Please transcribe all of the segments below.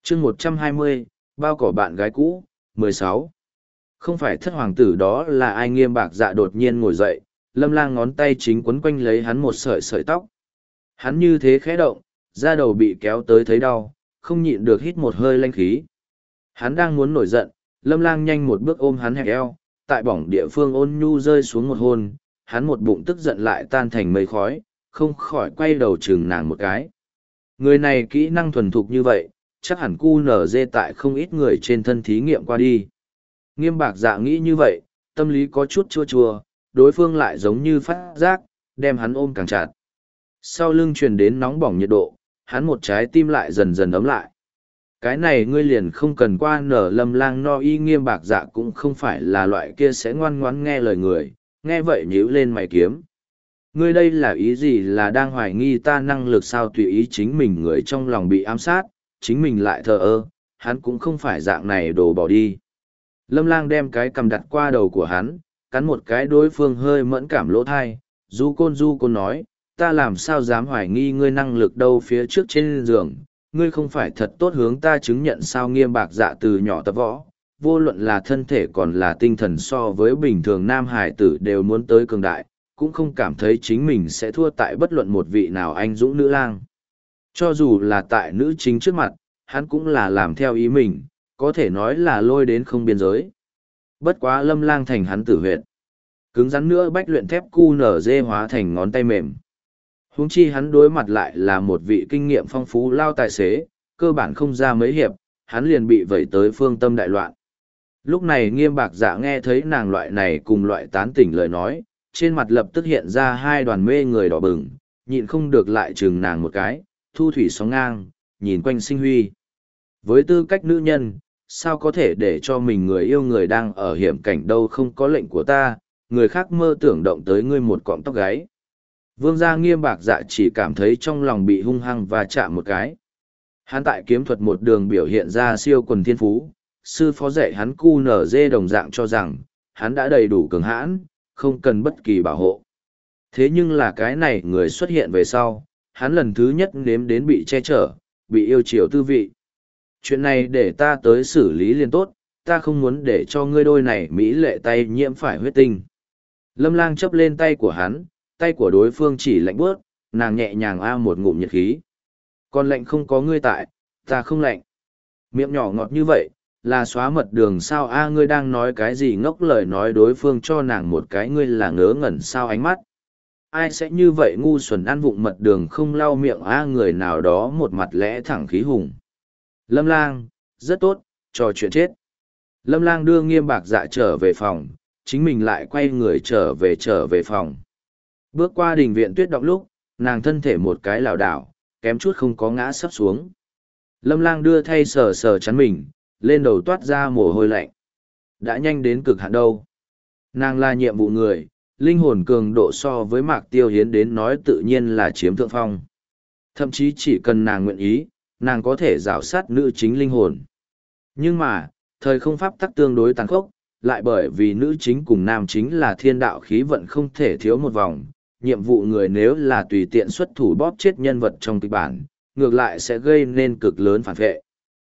chương 120, bao cỏ bạn gái cũ, 16. Không phải thất hoàng tử đó là ai? Nghiêm bạc dạ đột nhiên ngồi dậy, Lâm Lang ngón tay chính quấn quanh lấy hắn một sợi sợi tóc. Hắn như thế khẽ động, da đầu bị kéo tới thấy đau, không nhịn được hít một hơi lanh khí. Hắn đang muốn nổi giận, Lâm Lang nhanh một bước ôm hắn hẹp eo, tại bỏng địa phương ôn nhu rơi xuống một hôn, hắn một bụng tức giận lại tan thành mây khói, không khỏi quay đầu chừng nàng một cái. Người này kỹ năng thuần thục như vậy, chắc hẳn cu nở dê tại không ít người trên thân thí nghiệm qua đi. Nghiêm bạc dạ nghĩ như vậy, tâm lý có chút chua chua, đối phương lại giống như phát giác, đem hắn ôm càng chặt. Sau lưng truyền đến nóng bỏng nhiệt độ, hắn một trái tim lại dần dần ấm lại. Cái này ngươi liền không cần qua nở. Lâm Lang no y. Nghiêm bạc dạ cũng không phải là loại kia sẽ ngoan ngoãn nghe lời người, nghe vậy nhíu lên mày kiếm. Ngươi đây là ý gì? Là đang hoài nghi ta năng lực sao? Tùy ý chính mình, người trong lòng bị ám sát, chính mình lại thờ ơ, hắn cũng không phải dạng này đồ bỏ đi. Lâm Lang đem cái cầm đặt qua đầu của hắn, cắn một cái đối phương hơi mẫn cảm lỗ thai, du côn nói, ta làm sao dám hoài nghi ngươi năng lực đâu? Phía trước trên giường, ngươi không phải thật tốt hướng ta chứng nhận sao? Nghiêm bạc dạ từ nhỏ tập võ, vô luận là thân thể còn là tinh thần so với bình thường nam hải tử đều muốn tới cường đại, cũng không cảm thấy chính mình sẽ thua tại bất luận một vị nào anh dũng nữ lang. Cho dù là tại nữ chính trước mặt, hắn cũng là làm theo ý mình, có thể nói là lôi đến không biên giới. Bất quá Lâm Lang thành hắn tử huyệt. Cứng rắn nữa bách luyện thép cu nở dê hóa thành ngón tay mềm. Huống chi hắn đối mặt lại là một vị kinh nghiệm phong phú lao tài xế, cơ bản không ra mấy hiệp, hắn liền bị vẩy tới phương tâm đại loạn. Lúc này Nghiêm bạc dạ nghe thấy nàng loại này cùng loại tán tỉnh lời nói, trên mặt lập tức hiện ra hai đoàn mê người đỏ bừng, nhịn không được lại chừng nàng một cái, thu thủy sóng ngang, nhìn quanh sinh huy. Với tư cách nữ nhân, sao có thể để cho mình người yêu người đang ở hiểm cảnh đâu? Không có lệnh của ta, người khác mơ tưởng động tới ngươi một cọng tóc gáy. Vương gia Nghiêm bạc dạ chỉ cảm thấy trong lòng bị hung hăng và chạm một cái. Hắn tại kiếm thuật một đường biểu hiện ra siêu quần thiên phú, sư phó dạy hắn cu nở dê đồng dạng cho rằng, hắn đã đầy đủ cường hãn, không cần bất kỳ bảo hộ. Thế nhưng là cái này người xuất hiện về sau, hắn lần thứ nhất nếm đến bị che chở, bị yêu chiều tư vị. Chuyện này để ta tới xử lý liền tốt, ta không muốn để cho ngươi đôi này mỹ lệ tay nhiễm phải huyết tinh. Lâm Lang chấp lên tay của hắn, tay của đối phương chỉ lạnh bước, nàng nhẹ nhàng a một ngụm nhiệt khí. Còn lạnh không có ngươi tại, ta không lạnh. Miệng nhỏ ngọt như vậy, là xóa mật đường sao? A ngươi đang nói cái gì ngốc lời nói? Đối phương cho nàng một cái ngươi là ngớ ngẩn sao ánh mắt. Ai sẽ như vậy ngu xuẩn ăn vụng mật đường không lau miệng? A người nào đó một mặt lẽ thẳng khí hùng. Lâm Lang, rất tốt, trò chuyện chết. Lâm Lang đưa Nghiêm bạc dạ trở về phòng, chính mình lại quay người trở về phòng. Bước qua đình viện tuyết động lúc, nàng thân thể một cái lảo đảo, kém chút không có ngã sấp xuống. Lâm Lang đưa thay sờ sờ chắn mình, lên đầu toát ra mồ hôi lạnh. Đã nhanh đến cực hạn đâu. Nàng là nhiệm vụ người, linh hồn cường độ so với Mạc Tiêu Hiến đến nói tự nhiên là chiếm thượng phong. Thậm chí chỉ cần nàng nguyện ý, nàng có thể rảo sát nữ chính linh hồn. Nhưng mà, thời không pháp tắc tương đối tàn khốc, lại bởi vì nữ chính cùng nam chính là thiên đạo khí vận không thể thiếu một vòng. Nhiệm vụ người nếu là tùy tiện xuất thủ bóp chết nhân vật trong kịch bản, ngược lại sẽ gây nên cực lớn phản vệ.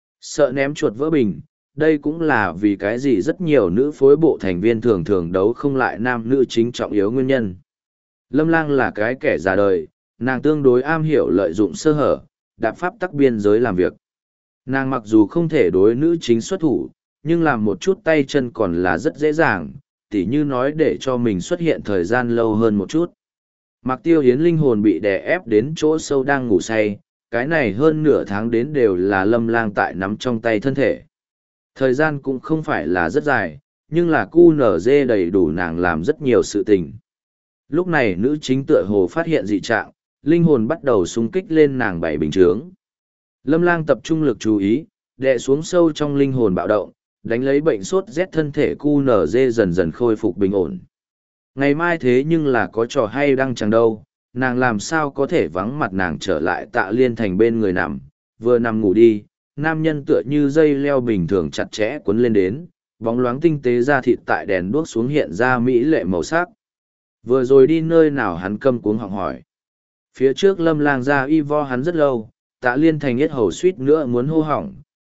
Sợ ném chuột vỡ bình, đây cũng là vì cái gì rất nhiều nữ phối bộ thành viên thường thường đấu không lại nam nữ chính trọng yếu nguyên nhân. Lâm Lang là cái kẻ già đời, nàng tương đối am hiểu lợi dụng sơ hở, đạp pháp tắc biên giới làm việc. Nàng mặc dù không thể đối nữ chính xuất thủ, nhưng làm một chút tay chân còn là rất dễ dàng, tỉ như nói để cho mình xuất hiện thời gian lâu hơn một chút. Mạc Tiêu Hiến linh hồn bị đè ép đến chỗ sâu đang ngủ say, cái này hơn nửa tháng đến đều là Lâm Lang tại nắm trong tay thân thể. Thời gian cũng không phải là rất dài, nhưng là QNZ đầy đủ nàng làm rất nhiều sự tình. Lúc này nữ chính tựa hồ phát hiện dị trạng, linh hồn bắt đầu xung kích lên nàng bảy bình chướng. Lâm Lang tập trung lực chú ý, đè xuống sâu trong linh hồn bạo động, đánh lấy bệnh sốt rét thân thể QNZ dần dần khôi phục bình ổn. Ngày mai thế nhưng là có trò hay đăng chẳng đâu, nàng làm sao có thể vắng mặt nàng trở lại Tạ Liên Thành bên người nằm, vừa nằm ngủ đi, nam nhân tựa như dây leo bình thường chặt chẽ quấn lên đến, bóng loáng tinh tế da thịt tại đèn đuốc xuống hiện ra mỹ lệ màu sắc. Vừa rồi đi nơi nào? Hắn câm cuống họng hỏi. Phía trước Lâm Lang ra y vo hắn rất lâu, Tạ Liên Thành yết hầu suýt nữa muốn hô hỏng,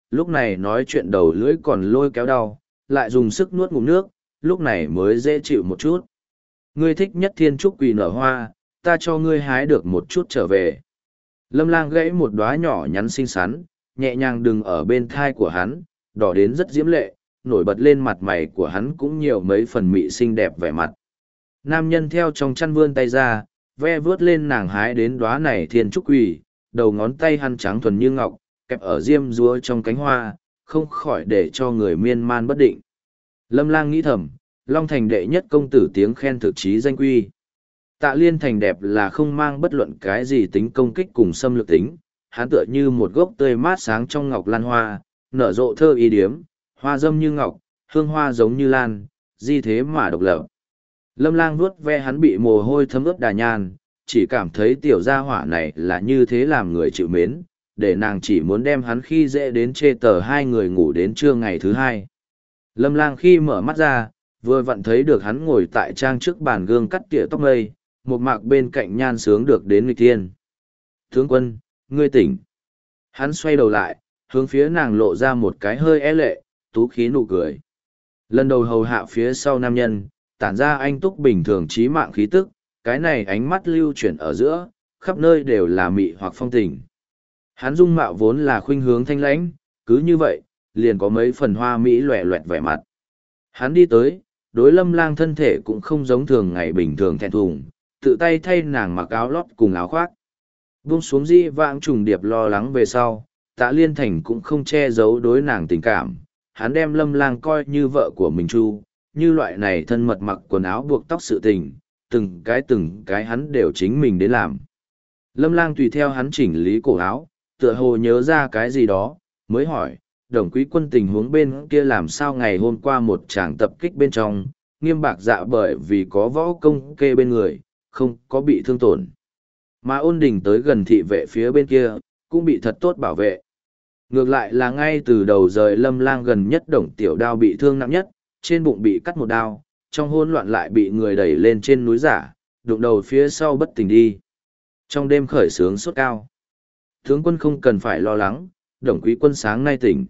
lúc này nói chuyện đầu lưỡi còn lôi kéo đau, lại dùng sức nuốt ngụm nước, lúc này mới dễ chịu một chút. Ngươi thích nhất thiên trúc quỳ nở hoa, ta cho ngươi hái được một chút trở về. Lâm Lang gãy một đóa nhỏ nhắn xinh xắn, nhẹ nhàng đừng ở bên thai của hắn, đỏ đến rất diễm lệ, nổi bật lên mặt mày của hắn cũng nhiều mấy phần mị xinh đẹp vẻ mặt. Nam nhân theo trong chăn vươn tay ra, ve vướt lên nàng hái đến đóa này thiên trúc quỳ, đầu ngón tay hắn trắng thuần như ngọc, kẹp ở diêm dúa trong cánh hoa, không khỏi để cho người miên man bất định. Lâm Lang nghĩ thầm, Long Thành đệ nhất công tử tiếng khen thực chí danh quy. Tạ Liên Thành đẹp là không mang bất luận cái gì tính công kích cùng xâm lược tính, hắn tựa như một gốc tươi mát sáng trong ngọc lan hoa, nở rộ thơ y điếm, hoa dâm như ngọc, hương hoa giống như lan, di thế mà độc lập. Lâm Lang vuốt ve hắn bị mồ hôi thấm ướt đà nhan, chỉ cảm thấy tiểu gia hỏa này là như thế làm người chịu mến, để nàng chỉ muốn đem hắn khi dễ đến chê tờ hai người ngủ đến trưa ngày thứ hai. Lâm Lang khi mở mắt ra, vừa vặn thấy được hắn ngồi tại trang trước bàn gương cắt tỉa tóc mây, một mạc bên cạnh nhan sướng được đến nghịch thiên. Tướng quân, ngươi tỉnh. Hắn xoay đầu lại, hướng phía nàng lộ ra một cái hơi é lệ, tú khí nụ cười. Lần đầu hầu hạ phía sau nam nhân, tản ra anh túc bình thường trí mạng khí tức, cái này ánh mắt lưu chuyển ở giữa, khắp nơi đều là mị hoặc phong tình. Hắn dung mạo vốn là khuynh hướng thanh lãnh, cứ như vậy, liền có mấy phần hoa mỹ loẹ loẹt vẻ mặt. Hắn đi tới, đối Lâm Lang thân thể cũng không giống thường ngày bình thường thẹn thùng, tự tay thay nàng mặc áo lót cùng áo khoác. Buông xuống di vãng trùng điệp lo lắng về sau, Tạ Liên Thành cũng không che giấu đối nàng tình cảm, hắn đem Lâm Lang coi như vợ của mình chu, như loại này thân mật mặc quần áo buộc tóc sự tình, từng cái hắn đều chính mình đến làm. Lâm Lang tùy theo hắn chỉnh lý cổ áo, tựa hồ nhớ ra cái gì đó, mới hỏi, Đồng Quý Quân tình huống bên kia làm sao ngày hôm qua một tràng tập kích bên trong, Nghiêm Bạc Dạ bởi vì có võ công kê bên người, không có bị thương tổn. Mà Ôn Đình tới gần thị vệ phía bên kia, cũng bị thật tốt bảo vệ. Ngược lại là ngay từ đầu rời Lâm Lang gần nhất Đồng Tiểu Đao bị thương nặng nhất, trên bụng bị cắt một đao, trong hỗn loạn lại bị người đẩy lên trên núi giả, đụng đầu phía sau bất tỉnh đi. Trong đêm khởi sướng sốt cao. Tướng quân không cần phải lo lắng, Đồng Quý Quân sáng nay tỉnh.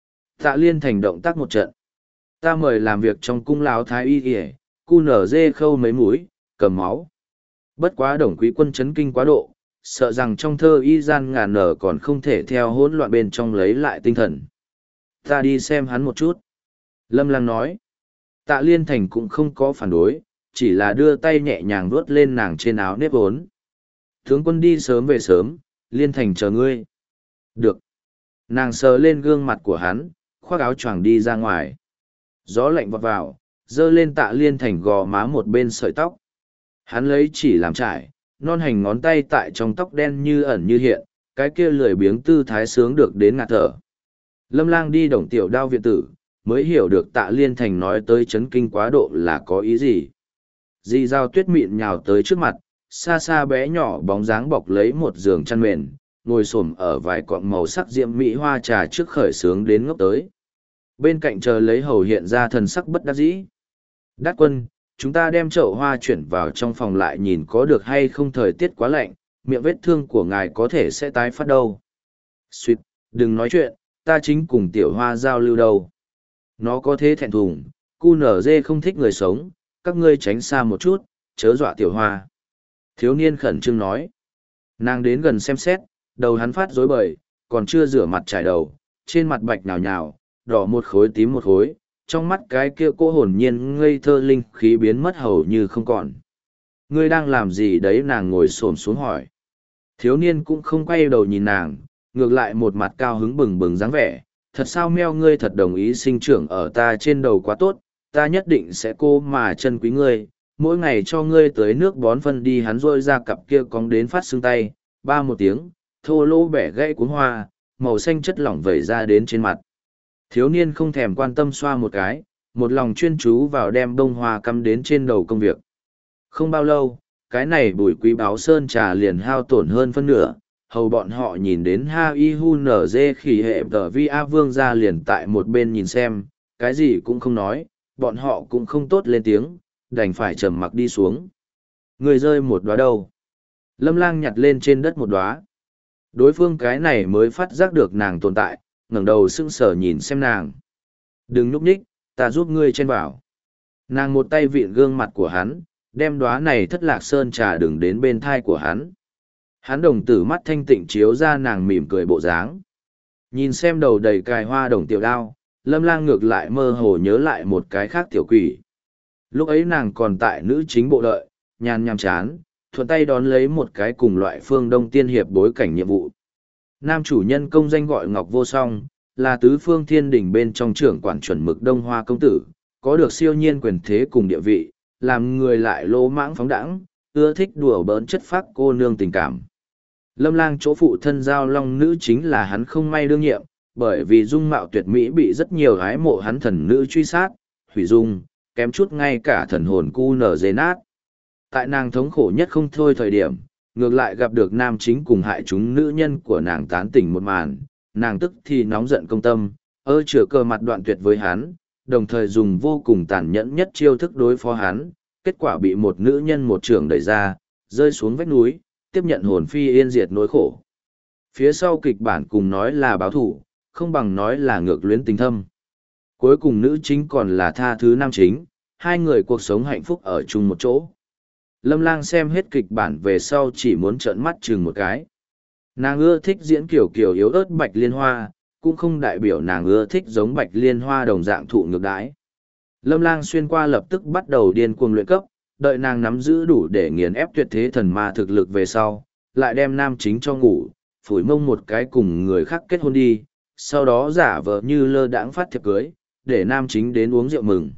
Tạ Liên Thành động tác một trận. Ta mời làm việc trong cung lão thái y kìa, cu nở dê khâu mấy mũi, cầm máu. Bất quá Đồng Quý Quân chấn kinh quá độ, sợ rằng trong thơ y gian ngàn nở còn không thể theo hỗn loạn bên trong lấy lại tinh thần. Ta đi xem hắn một chút. Lâm Lang nói. Tạ Liên Thành cũng không có phản đối, chỉ là đưa tay nhẹ nhàng vuốt lên nàng trên áo nếp vốn. Tướng quân đi sớm về sớm, Liên Thành chờ ngươi. Được. Nàng sờ lên gương mặt của hắn, khoác áo choàng đi ra ngoài. Gió lạnh vọt vào, dơ lên Tạ Liên Thành gò má một bên sợi tóc. Hắn lấy chỉ làm trải, non hành ngón tay tại trong tóc đen như ẩn như hiện, cái kia lười biếng tư thái sướng được đến ngạt thở. Lâm Lang đi Đồng Tiểu Đao viện tử, mới hiểu được Tạ Liên Thành nói tới chấn kinh quá độ là có ý gì. Di dao tuyết mịn nhào tới trước mặt, xa xa bé nhỏ bóng dáng bọc lấy một giường chăn mền, ngồi xổm ở vài cọng màu sắc diễm mỹ hoa trà trước khởi sướng đến ngốc tới. Bên cạnh chờ lấy hầu hiện ra thần sắc bất đắc dĩ. Đát quân, chúng ta đem chậu hoa chuyển vào trong phòng lại nhìn có được hay không, thời tiết quá lạnh, miệng vết thương của ngài có thể sẽ tái phát đâu. Xuyệt, đừng nói chuyện, ta chính cùng tiểu hoa giao lưu đâu. Nó có thế thẹn thùng, cu nở dê không thích người sống, các ngươi tránh xa một chút, chớ dọa tiểu hoa. Thiếu niên khẩn trương nói. Nàng đến gần xem xét, đầu hắn phát rối bời, còn chưa rửa mặt trải đầu, trên mặt bạch nhào nhào, đỏ một khối tím một khối, trong mắt cái kia cô hồn nhiên ngây thơ linh khí biến mất hầu như không còn. Ngươi đang làm gì đấy? Nàng ngồi xổm xuống hỏi. Thiếu niên cũng không quay đầu nhìn nàng, ngược lại một mặt cao hứng bừng bừng dáng vẻ. Thật sao meo, ngươi thật đồng ý sinh trưởng ở ta trên đầu quá tốt, ta nhất định sẽ cô mà chân quý ngươi, mỗi ngày cho ngươi tới nước bón phân đi. Hắn rôi ra cặp kia cong đến phát xương tay, ba một tiếng, thô lỗ bẻ gãy cuốn hoa, màu xanh chất lỏng vẩy ra đến trên mặt. Thiếu niên không thèm quan tâm xoa một cái, một lòng chuyên chú vào đem bông hoa cắm đến trên đầu công việc. Không bao lâu, cái này bùi quý báo sơn trà liền hao tổn hơn phân nửa, hầu bọn họ nhìn đến ha y hu nở dê khỉ hệ tờ vi a vương ra liền tại một bên nhìn xem, cái gì cũng không nói, bọn họ cũng không tốt lên tiếng, đành phải trầm mặc đi xuống. Người rơi một đóa đâu? Lâm Lang nhặt lên trên đất một đóa. Đối phương cái này mới phát giác được nàng tồn tại, ngẩng đầu sững sờ nhìn xem nàng. Đừng nhúc nhích, ta giúp ngươi chen vào. Nàng một tay vịn gương mặt của hắn, đem đóa này thất lạc sơn trà đừng đến bên thai của hắn. Hắn đồng tử mắt thanh tịnh chiếu ra nàng mỉm cười bộ dáng. Nhìn xem đầu đầy cài hoa đồng tiểu đao, Lâm Lang ngược lại mơ hồ nhớ lại một cái khác tiểu quỷ. Lúc ấy nàng còn tại nữ chính bộ đợi, nhàn nhàm chán, thuận tay đón lấy một cái cùng loại phương Đông tiên hiệp bối cảnh nhiệm vụ. Nam chủ nhân công danh gọi Ngọc Vô Song, là tứ phương thiên đình bên trong trưởng quản chuẩn mực Đông Hoa công tử, có được siêu nhiên quyền thế cùng địa vị, làm người lại lỗ mãng phóng đãng, ưa thích đùa bỡn chất phác cô nương tình cảm. Lâm Lang chỗ phụ thân giao long nữ chính là hắn không may đương nhiệm, bởi vì dung mạo tuyệt mỹ bị rất nhiều gái mộ hắn thần nữ truy sát, hủy dung, kém chút ngay cả thần hồn cu nở dê nát. Tại nàng thống khổ nhất không thôi thời điểm, ngược lại gặp được nam chính cùng hại chúng nữ nhân của nàng tán tỉnh một màn, nàng tức thì nóng giận công tâm, chửa cờ mặt đoạn tuyệt với hắn, đồng thời dùng vô cùng tàn nhẫn nhất chiêu thức đối phó hắn, kết quả bị một nữ nhân một trường đẩy ra, rơi xuống vách núi, tiếp nhận hồn phi yên diệt nỗi khổ. Phía sau kịch bản cùng nói là báo thủ, không bằng nói là ngược luyến tình thâm. Cuối cùng nữ chính còn là tha thứ nam chính, hai người cuộc sống hạnh phúc ở chung một chỗ. Lâm Lang xem hết kịch bản về sau chỉ muốn trợn mắt chừng một cái. Nàng ưa thích diễn kiểu kiểu yếu ớt Bạch Liên Hoa, cũng không đại biểu nàng ưa thích giống Bạch Liên Hoa đồng dạng thụ ngược đãi. Lâm Lang xuyên qua lập tức bắt đầu điên cuồng luyện cấp, đợi nàng nắm giữ đủ để nghiền ép tuyệt thế thần ma thực lực về sau, lại đem nam chính cho ngủ, phủi mông một cái cùng người khác kết hôn đi, sau đó giả vờ như lơ đãng phát thiệp cưới, để nam chính đến uống rượu mừng.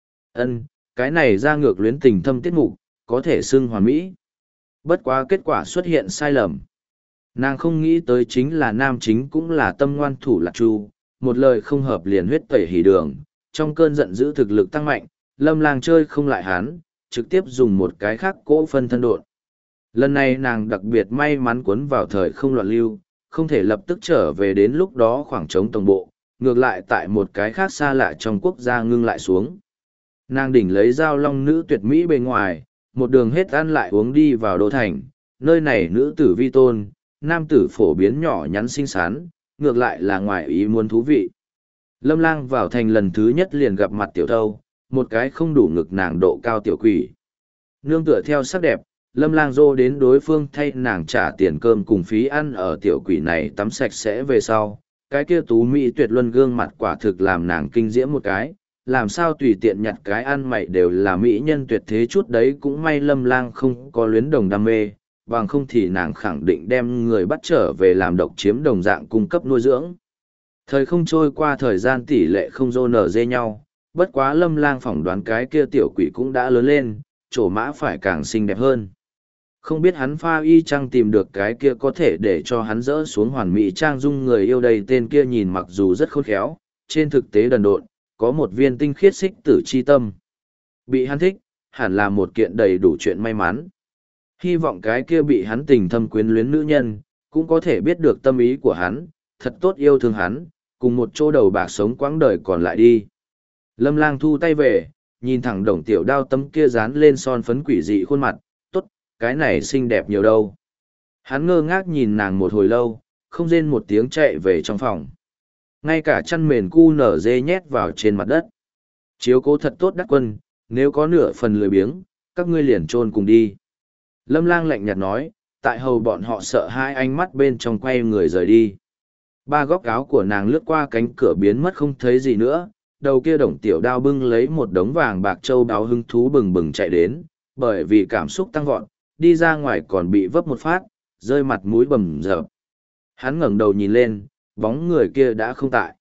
Cái này ra ngược luyến tình thâm tiết mục, có thể xưng hoàn mỹ. Bất quá kết quả xuất hiện sai lầm. Nàng không nghĩ tới chính là nam chính cũng là tâm ngoan thủ lạc chu, một lời không hợp liền huyết tẩy hỉ đường, trong cơn giận dữ thực lực tăng mạnh, Lâm Lang chơi không lại hắn, trực tiếp dùng một cái khác cỗ phân thân độn. Lần này nàng đặc biệt may mắn cuốn vào thời không loạn lưu, không thể lập tức trở về đến lúc đó khoảng trống tổng bộ, ngược lại tại một cái khác xa lạ trong quốc gia ngưng lại xuống. Nàng đỉnh lấy dao long nữ tuyệt mỹ bề ngoài, một đường hết ăn lại uống đi vào đô thành, nơi này nữ tử vi tôn, nam tử phổ biến nhỏ nhắn xinh xắn, ngược lại là ngoài ý muốn thú vị. Lâm Lang vào thành lần thứ nhất liền gặp mặt tiểu thâu, một cái không đủ ngực nàng độ cao tiểu quỷ. Nương tựa theo sắc đẹp, Lâm Lang dô đến đối phương thay nàng trả tiền cơm cùng phí ăn ở tiểu quỷ này tắm sạch sẽ về sau. Cái kia tú mỹ tuyệt luân gương mặt quả thực làm nàng kinh diễm một cái, làm sao tùy tiện nhặt cái ăn mày đều là mỹ nhân tuyệt thế chút đấy, cũng may Lâm Lang không có luyến đồng đam mê, bằng không thì nàng khẳng định đem người bắt trở về làm độc chiếm đồng dạng cung cấp nuôi dưỡng. Thời không trôi qua, thời gian tỷ lệ không dô nở dê nhau, bất quá Lâm Lang phỏng đoán cái kia tiểu quỷ cũng đã lớn lên, trổ mã phải càng xinh đẹp hơn. Không biết hắn pha y chăng tìm được cái kia có thể để cho hắn dỡ xuống hoàn mỹ trang dung người yêu đây, tên kia nhìn mặc dù rất khôn khéo, trên thực tế đần độn, có một viên tinh khiết xích tử chi tâm. Bị hắn thích, hẳn là một kiện đầy đủ chuyện may mắn. Hy vọng cái kia bị hắn tình thâm quyến luyến nữ nhân, cũng có thể biết được tâm ý của hắn, thật tốt yêu thương hắn, cùng một chỗ đầu bạc sống quãng đời còn lại đi. Lâm Lang thu tay về, nhìn thẳng Đồng Tiểu Đao tấm kia dán lên son phấn quỷ dị khuôn mặt, tốt, cái này xinh đẹp nhiều đâu. Hắn ngơ ngác nhìn nàng một hồi lâu, không rên một tiếng chạy về trong phòng. Ngay cả chăn mền cu nở dê nhét vào trên mặt đất. Chiếu cố thật tốt đắc quân, nếu có nửa phần lười biếng, các ngươi liền chôn cùng đi. Lâm Lang lạnh nhạt nói, tại hầu bọn họ sợ hai ánh mắt bên trong quay người rời đi. Ba góc áo của nàng lướt qua cánh cửa biến mất không thấy gì nữa, đầu kia Đồng Tiểu Đao bưng lấy một đống vàng bạc châu đáo hứng thú bừng bừng chạy đến, bởi vì cảm xúc tăng vọt, đi ra ngoài còn bị vấp một phát, rơi mặt mũi bầm dập. Hắn ngẩng đầu nhìn lên, bóng người kia đã không tại.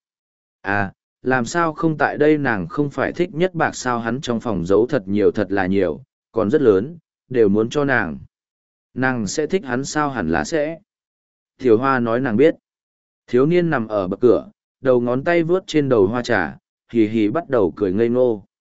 À, làm sao không tại đây, nàng không phải thích nhất bạc sao? Hắn trong phòng giấu thật là nhiều, còn rất lớn, đều muốn cho nàng. Nàng sẽ thích hắn sao? Hẳn là sẽ. Tiểu Hoa nói nàng biết. Thiếu niên nằm ở bậc cửa, đầu ngón tay vướt trên đầu hoa trà, hì hì bắt đầu cười ngây ngô.